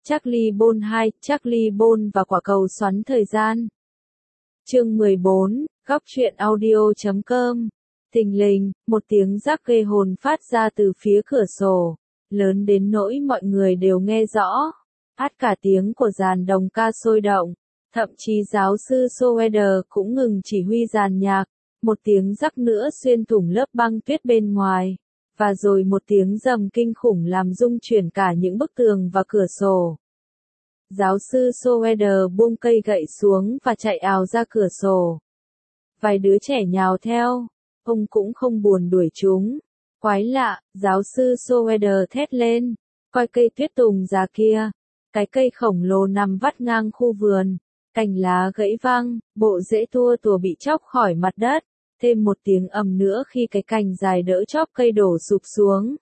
Charlie Bond 2, Charlie Bond và quả cầu xoắn thời gian. Chương 14, góc truyện audio.com. Thình lình, một tiếng rắc ghê hồn phát ra từ phía cửa sổ, lớn đến nỗi mọi người đều nghe rõ. Hát cả tiếng của dàn đồng ca sôi động, thậm chí giáo sư Soeder cũng ngừng chỉ huy dàn nhạc. Một tiếng rắc nữa xuyên thủng lớp băng tuyết bên ngoài, và rồi một tiếng rầm kinh khủng làm rung chuyển cả những bức tường và cửa sổ. Giáo sư Soeder buông cây gậy xuống và chạy ào ra cửa sổ. Vài đứa trẻ nhào theo, ông cũng không buồn đuổi chúng. Quái lạ, giáo sư Soeder thét lên, coi cây tuyết tùng già kia, cái cây khổng lồ nằm vắt ngang khu vườn, cành lá gãy văng, bộ rễ tua tủa bị chóc khỏi mặt đất. Thêm một tiếng ầm nữa khi cái cành dài đỡ chóp cây đổ sụp xuống.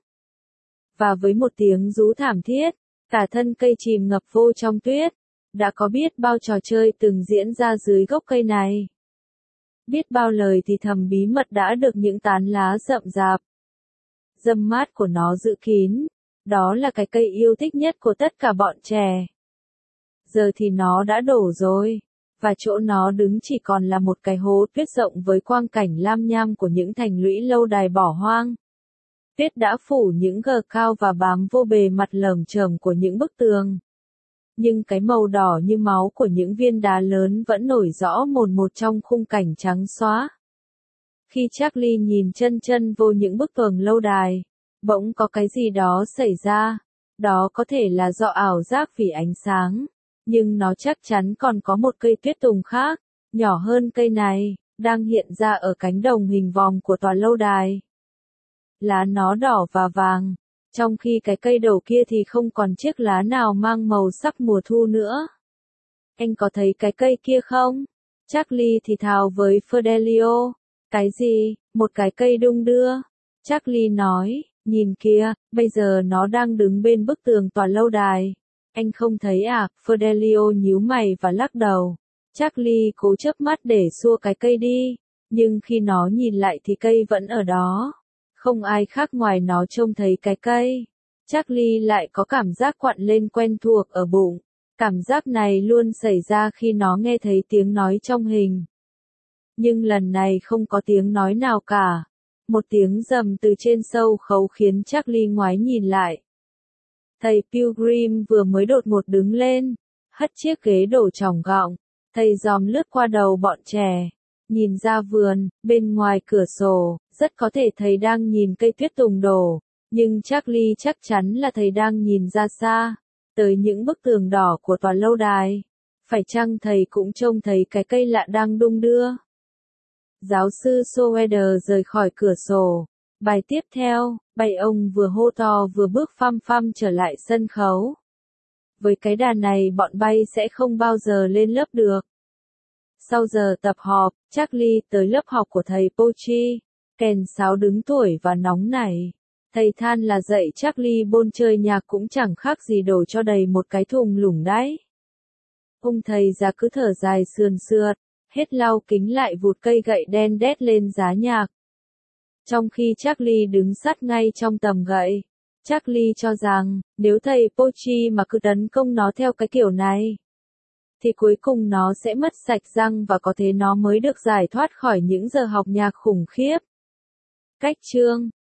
Và với một tiếng rú thảm thiết, cả thân cây chìm ngập vô trong tuyết. Đã có biết bao trò chơi từng diễn ra dưới gốc cây này. Biết bao lời thì thầm bí mật đã được những tán lá rậm rạp. Râm mát của nó giữ kín. Đó là cái cây yêu thích nhất của tất cả bọn trẻ. Giờ thì nó đã đổ rồi. Và chỗ nó đứng chỉ còn là một cái hố tuyết rộng với quang cảnh lam nham của những thành lũy lâu đài bỏ hoang. Tuyết đã phủ những gờ cao và bám vô bề mặt lởm chởm của những bức tường. Nhưng cái màu đỏ như máu của những viên đá lớn vẫn nổi rõ mồn một trong khung cảnh trắng xóa. Khi Charlie nhìn chân chân vô những bức tường lâu đài, bỗng có cái gì đó xảy ra. Đó có thể là do ảo giác vì ánh sáng. Nhưng nó chắc chắn còn có một cây tuyết tùng khác, nhỏ hơn cây này, đang hiện ra ở cánh đồng hình vòm của tòa lâu đài. Lá nó đỏ và vàng, trong khi cái cây đầu kia thì không còn chiếc lá nào mang màu sắc mùa thu nữa. Anh có thấy cái cây kia không? Charlie thì thào với Fidelio. Cái gì? Một cái cây đung đưa. Charlie nói, nhìn kìa, bây giờ nó đang đứng bên bức tường tòa lâu đài. Anh không thấy à? Fidelio nhíu mày và lắc đầu. Charlie cố chớp mắt để xua cái cây đi, nhưng khi nó nhìn lại thì cây vẫn ở đó. Không ai khác ngoài nó trông thấy cái cây. Charlie lại có cảm giác quặn lên quen thuộc ở bụng. Cảm giác này luôn xảy ra khi nó nghe thấy tiếng nói trong hình. Nhưng lần này không có tiếng nói nào cả. Một tiếng rầm từ trên sâu khấu khiến Charlie ngoái nhìn lại. Thầy Pilgrim vừa mới đột ngột đứng lên, hất chiếc ghế đổ trỏng gọng, thầy giòm lướt qua đầu bọn trẻ, nhìn ra vườn, bên ngoài cửa sổ, rất có thể thầy đang nhìn cây tuyết tùng đổ, nhưng Charlie chắc chắn là thầy đang nhìn ra xa, tới những bức tường đỏ của tòa lâu đài. Phải chăng thầy cũng trông thấy cái cây lạ đang đung đưa? Giáo sư Soeder rời khỏi cửa sổ. Bài tiếp theo, ông vừa hô to vừa bước phăm phăm trở lại sân khấu. Với cái đà này bọn bay sẽ không bao giờ lên lớp được. Sau giờ tập họp, Charlie tới lớp học của thầy Pochi. Kèn sáo đứng tuổi và nóng nảy. Thầy than là dạy Charlie Bond chơi nhạc cũng chẳng khác gì đổ cho đầy một cái thùng lủng đấy. Ông thầy già cứ thở dài sườn sượt, hết lau kính lại vụt cây gậy đen đét lên giá nhạc. Trong khi Charlie đứng sát ngay trong tầm gậy, Charlie cho rằng, nếu thầy Pochi mà cứ tấn công nó theo cái kiểu này, thì cuối cùng nó sẽ mất sạch răng và có thể nó mới được giải thoát khỏi những giờ học nhạc khủng khiếp. Cách chương